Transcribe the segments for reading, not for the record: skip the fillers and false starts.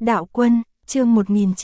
Đạo Quân, chương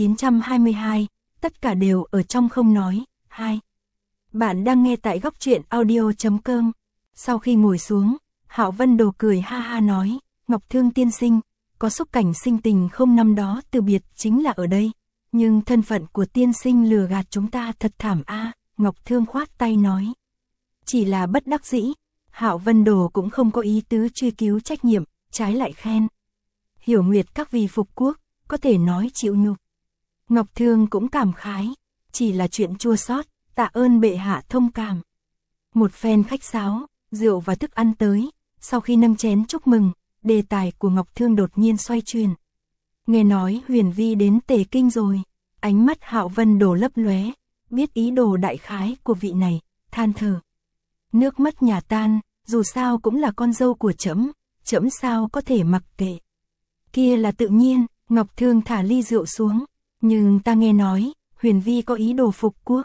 1922, tất cả đều ở trong không nói. 2. Bạn đang nghe tại góc truyện audio.com. Sau khi ngồi xuống, Hạo Vân Đồ cười ha ha nói, Ngọc Thương tiên sinh, có xúc cảnh sinh tình không năm đó từ biệt chính là ở đây, nhưng thân phận của tiên sinh lừa gạt chúng ta thật thảm a. Ngọc Thương khoát tay nói. Chỉ là bất đắc dĩ, Hạo Vân Đồ cũng không có ý tứ truy cứu trách nhiệm, trái lại khen. Hiểu Nguyệt các vì phục quốc, có thể nói chịu nhục. Ngọc Thương cũng cảm khái, chỉ là chuyện chua xót, tạ ơn bệ hạ thông cảm. Một phen khách sáo, rượu và thức ăn tới, sau khi nâng chén chúc mừng, đề tài của Ngọc Thương đột nhiên xoay chuyển. Nghe nói Huyền Vi đến Tề Kinh rồi, ánh mắt Hạo Vân Đồ lấp lóe, biết ý đồ đại khái của vị này, than thở. Nước mắt nhà tan, dù sao cũng là con dâu của trẫm, trẫm sao có thể mặc kệ. Kia là tự nhiên, Ngọc Thương thả ly rượu xuống, nhưng ta nghe nói, Huyền Vi có ý đồ phục quốc.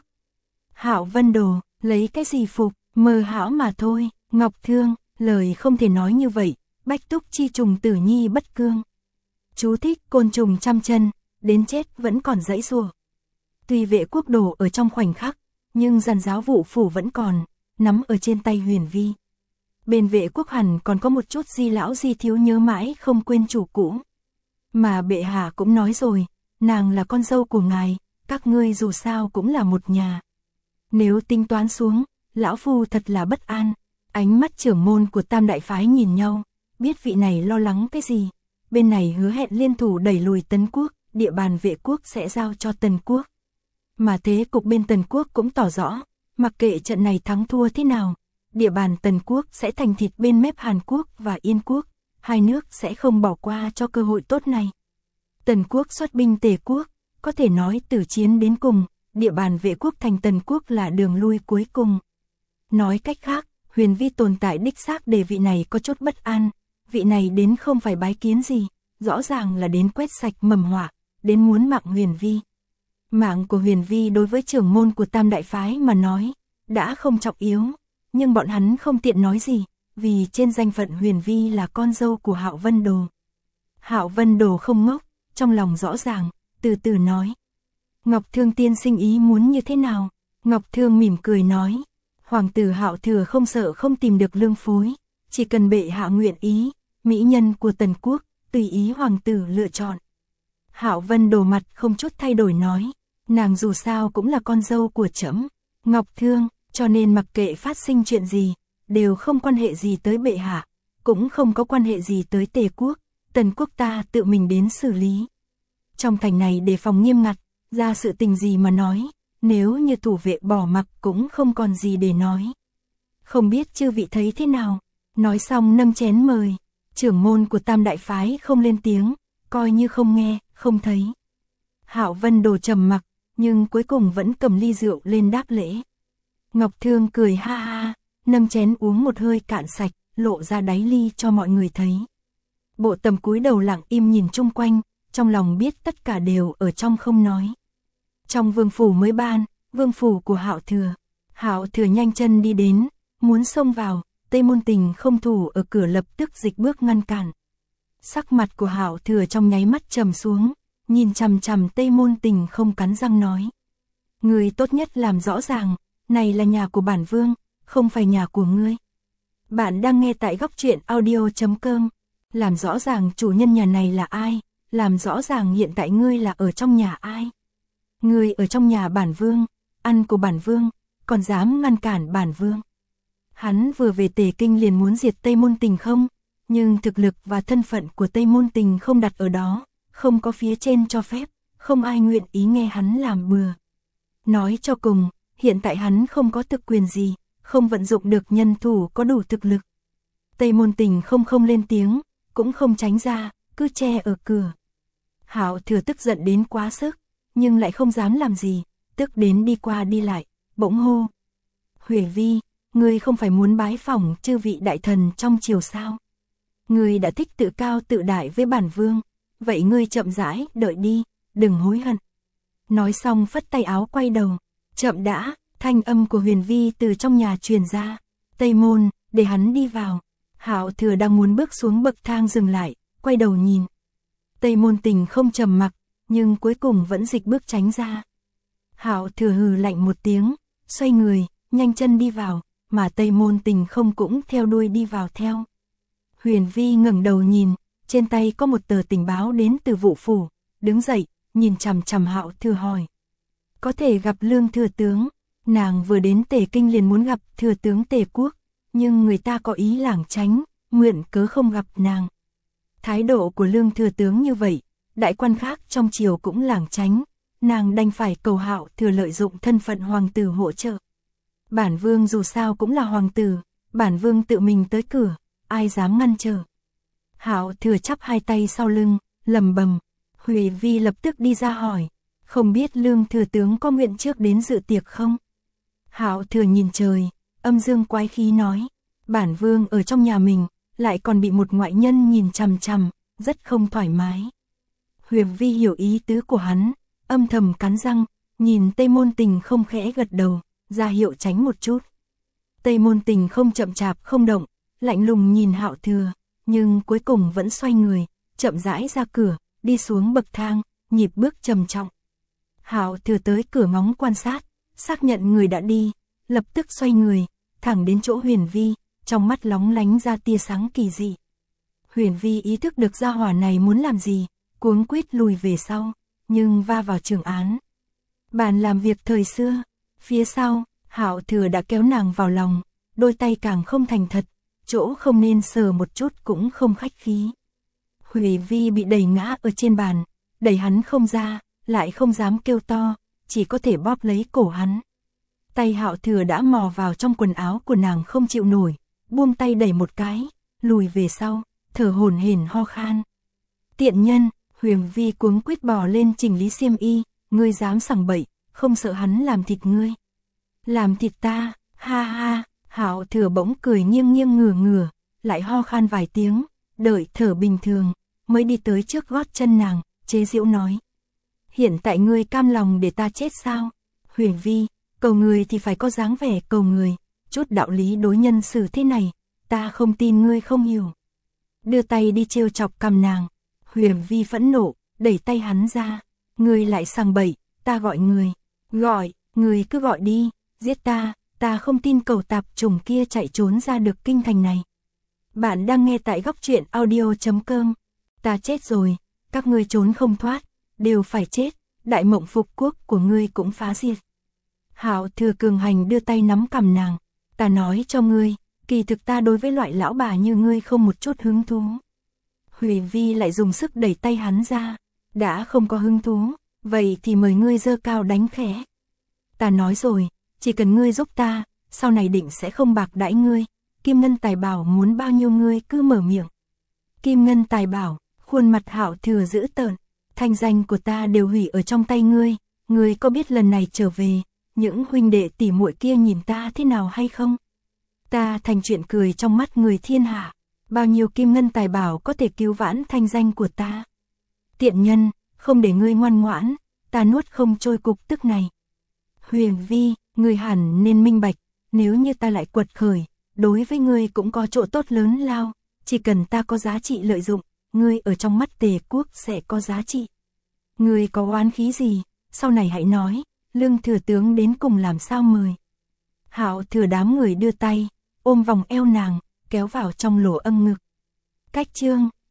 Hạo Vân Đồ, lấy cái gì phục, mơ hão mà thôi. Ngọc Thương, lời không thể nói như vậy, bách túc chi trùng tử nhi bất cương. Chú thích côn trùng trăm chân, đến chết vẫn còn dãy giụa. Tuy vệ quốc đổ ở trong khoảnh khắc, nhưng giàn giáo vụ phủ vẫn còn, nắm ở trên tay Huyền Vi. Bên vệ quốc hẳn còn có một chút di lão di thiếu nhớ mãi không quên chủ cũ. Mà bệ hạ cũng nói rồi, nàng là con dâu của ngài, các ngươi dù sao cũng là một nhà. Nếu tính toán xuống, lão phu thật là bất an. Ánh mắt trưởng môn của Tam Đại Phái nhìn nhau, biết vị này lo lắng cái gì. Bên này hứa hẹn liên thủ đẩy lùi Tấn Quốc, địa bàn vệ quốc sẽ giao cho Tần Quốc. Mà thế cục bên Tần Quốc cũng tỏ rõ, mặc kệ trận này thắng thua thế nào, địa bàn Tần Quốc sẽ thành thịt bên mép Hàn Quốc và Yên Quốc, hai nước sẽ không bỏ qua cho cơ hội tốt này. Tần Quốc xuất binh Tề Quốc, có thể nói từ chiến đến cùng, địa bàn vệ quốc thành Tần Quốc là đường lui cuối cùng. Nói cách khác, Huyền Vi tồn tại đích xác để vị này có chút bất an, vị này đến không phải bái kiến gì, rõ ràng là đến quét sạch mầm họa, đến muốn mạng Huyền Vi. Mạng của Huyền Vi đối với trưởng môn của Tam Đại Phái mà nói, đã không trọng yếu, nhưng bọn hắn không tiện nói gì, vì trên danh phận Huyền Vi là con dâu của Hạo Vân Đồ. Hạo Vân Đồ không ngốc, trong lòng rõ ràng, từ từ nói. Ngọc Thương tiên sinh ý muốn như thế nào? Ngọc Thương mỉm cười nói. Hoàng tử Hạo Thừa không sợ không tìm được lương phối, chỉ cần bệ hạ nguyện ý, mỹ nhân của Tần Quốc, tùy ý hoàng tử lựa chọn. Hạo Vân Đồ mặt không chút thay đổi nói, nàng dù sao cũng là con dâu của trẫm, Ngọc Thương, cho nên mặc kệ phát sinh chuyện gì, đều không quan hệ gì tới bệ hạ, cũng không có quan hệ gì tới Tề Quốc, Tần Quốc ta tự mình đến xử lý. Trong thành này đề phòng nghiêm ngặt, ra sự tình gì mà nói, nếu như thủ vệ bỏ mặc cũng không còn gì để nói. Không biết chư vị thấy thế nào, nói xong nâng chén mời, trưởng môn của Tam Đại Phái không lên tiếng, coi như không nghe, không thấy. Hạo Vân Đồ trầm mặc, nhưng cuối cùng vẫn cầm ly rượu lên đáp lễ. Ngọc Thương cười ha ha, nâng chén uống một hơi cạn sạch, lộ ra đáy ly cho mọi người thấy. Bộ Tầm cúi đầu lặng im nhìn chung quanh, trong lòng biết tất cả đều ở trong không nói. Trong vương phủ mới ban, vương phủ của Hạo Thừa. Hạo Thừa nhanh chân đi đến, muốn xông vào, Tây Môn Tình không thủ ở cửa lập tức dịch bước ngăn cản. Sắc mặt của Hạo Thừa trong nháy mắt trầm xuống, nhìn chằm chằm Tây Môn Tình không cắn răng nói. Người tốt nhất làm rõ ràng, này là nhà của bản vương, không phải nhà của ngươi. Bạn đang nghe tại góc truyện audio.com. Làm rõ ràng chủ nhân nhà này là ai, làm rõ ràng hiện tại ngươi là ở trong nhà ai. Ngươi ở trong nhà bản vương, ăn của bản vương, còn dám ngăn cản bản vương. Hắn vừa về Tề Kinh liền muốn diệt Tây Môn Tình không, nhưng thực lực và thân phận của Tây Môn Tình không đặt ở đó, không có phía trên cho phép, không ai nguyện ý nghe hắn làm bừa. Nói cho cùng, hiện tại hắn không có thực quyền gì, không vận dụng được nhân thủ có đủ thực lực. Tây Môn Tình không lên tiếng, cũng không tránh ra, cứ che ở cửa. Hạo Thừa tức giận đến quá sức, nhưng lại không dám làm gì, tức đến đi qua đi lại, bỗng hô. Huệ Vi, ngươi không phải muốn bái phỏng chư vị đại thần trong triều sao? Ngươi đã thích tự cao tự đại với bản vương, vậy ngươi chậm rãi, đợi đi, đừng hối hận. Nói xong phất tay áo quay đầu, chậm đã, thanh âm của Huyền Vi từ trong nhà truyền ra. Tây Môn, để hắn đi vào. Hạo Thừa đang muốn bước xuống bậc thang dừng lại, quay đầu nhìn. Tây Môn Tình không trầm mặc, nhưng cuối cùng vẫn dịch bước tránh ra. Hạo Thừa hừ lạnh một tiếng, xoay người, nhanh chân đi vào, mà Tây Môn Tình không cũng theo đuôi đi vào theo. Huyền Vi ngẩng đầu nhìn, trên tay có một tờ tình báo đến từ Vụ phủ, đứng dậy, nhìn chằm chằm Hạo Thừa hỏi. Có thể gặp Lương thừa tướng, nàng vừa đến Tề Kinh liền muốn gặp thừa tướng Tề Quốc, nhưng người ta có ý lảng tránh, mượn cớ không gặp nàng. Thái độ của Lương thừa tướng như vậy, đại quan khác trong triều cũng lảng tránh, nàng đành phải cầu Hạo Thừa lợi dụng thân phận hoàng tử hỗ trợ. Bản vương dù sao cũng là hoàng tử, bản vương tự mình tới cửa, ai dám ngăn trở. Hạo Thừa chắp hai tay sau lưng, lầm bầm. Huyền Vi lập tức đi ra hỏi, không biết Lương thừa tướng có nguyện trước đến dự tiệc không? Hạo Thừa nhìn trời, âm dương quái khí nói, bản vương ở trong nhà mình, lại còn bị một ngoại nhân nhìn chằm chằm, rất không thoải mái. Huyền Vi hiểu ý tứ của hắn, âm thầm cắn răng, nhìn Tây Môn Tình không khẽ gật đầu, ra hiệu tránh một chút. Tây Môn Tình không chậm chạp không động, lạnh lùng nhìn Hạo Thừa, nhưng cuối cùng vẫn xoay người, chậm rãi ra cửa, đi xuống bậc thang, nhịp bước trầm trọng. Hạo Thừa tới cửa ngóng quan sát, xác nhận người đã đi, lập tức xoay người, thẳng đến chỗ Huyền Vi, trong mắt lóng lánh ra tia sáng kỳ dị. Huyền Vi ý thức được gia hỏa này muốn làm gì, cuống quýt lùi về sau, nhưng va vào trường án. Bàn làm việc thời xưa, phía sau, Hạo Thừa đã kéo nàng vào lòng, đôi tay càng không thành thật, chỗ không nên sờ một chút cũng không khách khí. Huyền Vi bị đẩy ngã ở trên bàn, đẩy hắn không ra, lại không dám kêu to, chỉ có thể bóp lấy cổ hắn. Tay Hạo Thừa đã mò vào trong quần áo của nàng không chịu nổi, buông tay đẩy một cái, lùi về sau, thở hổn hển ho khan. Tiện nhân, Huyền Vi cuống quýt bò lên chỉnh lý xiêm y, ngươi dám sằng bậy, không sợ hắn làm thịt ngươi. Làm thịt ta, ha ha, Hạo Thừa bỗng cười nghiêng nghiêng ngửa ngửa, lại ho khan vài tiếng, đợi thở bình thường, mới đi tới trước gót chân nàng, chế giễu nói. Hiện tại ngươi cam lòng để ta chết sao? Huyền Vi, cầu người thì phải có dáng vẻ cầu người, chút đạo lý đối nhân xử thế này, ta không tin ngươi không hiểu. Đưa tay đi trêu chọc cằm nàng, Huyền Vi phẫn nộ, đẩy tay hắn ra, ngươi lại sằng bậy, ta gọi người, gọi, người cứ gọi đi, giết ta không tin cẩu tạp trùng kia chạy trốn ra được kinh thành này. Bạn đang nghe tại góc truyện audio.com, ta chết rồi, các ngươi trốn không thoát, đều phải chết, đại mộng phục quốc của ngươi cũng phá diệt. Hạo Thừa cường hành đưa tay nắm cằm nàng, ta nói cho ngươi, kỳ thực ta đối với loại lão bà như ngươi không một chút hứng thú. Huyền Vi lại dùng sức đẩy tay hắn ra, đã không có hứng thú, vậy thì mời ngươi giơ cao đánh khẽ. Ta nói rồi, chỉ cần ngươi giúp ta, sau này định sẽ không bạc đãi ngươi, Kim Ngân Tài Bảo muốn bao nhiêu ngươi cứ mở miệng. Kim Ngân Tài Bảo, khuôn mặt Hạo Thừa dữ tợn, thanh danh của ta đều hủy ở trong tay ngươi có biết lần này trở về, những huynh đệ tỉ muội kia nhìn ta thế nào hay không? Ta thành chuyện cười trong mắt người thiên hạ, bao nhiêu Kim Ngân Tài Bảo có thể cứu vãn thanh danh của ta. Tiện nhân, không để ngươi ngoan ngoãn, ta nuốt không trôi cục tức này. Huyền Vi, ngươi hẳn nên minh bạch, nếu như ta lại quật khởi, đối với ngươi cũng có chỗ tốt lớn lao, chỉ cần ta có giá trị lợi dụng, ngươi ở trong mắt Tề Quốc sẽ có giá trị. Ngươi có oán khí gì, sau này hãy nói, Lương thừa tướng đến cùng làm sao mời. Hạo Thừa đám người đưa tay, ôm vòng eo nàng, kéo vào trong lỗ âm ngực. Cách chương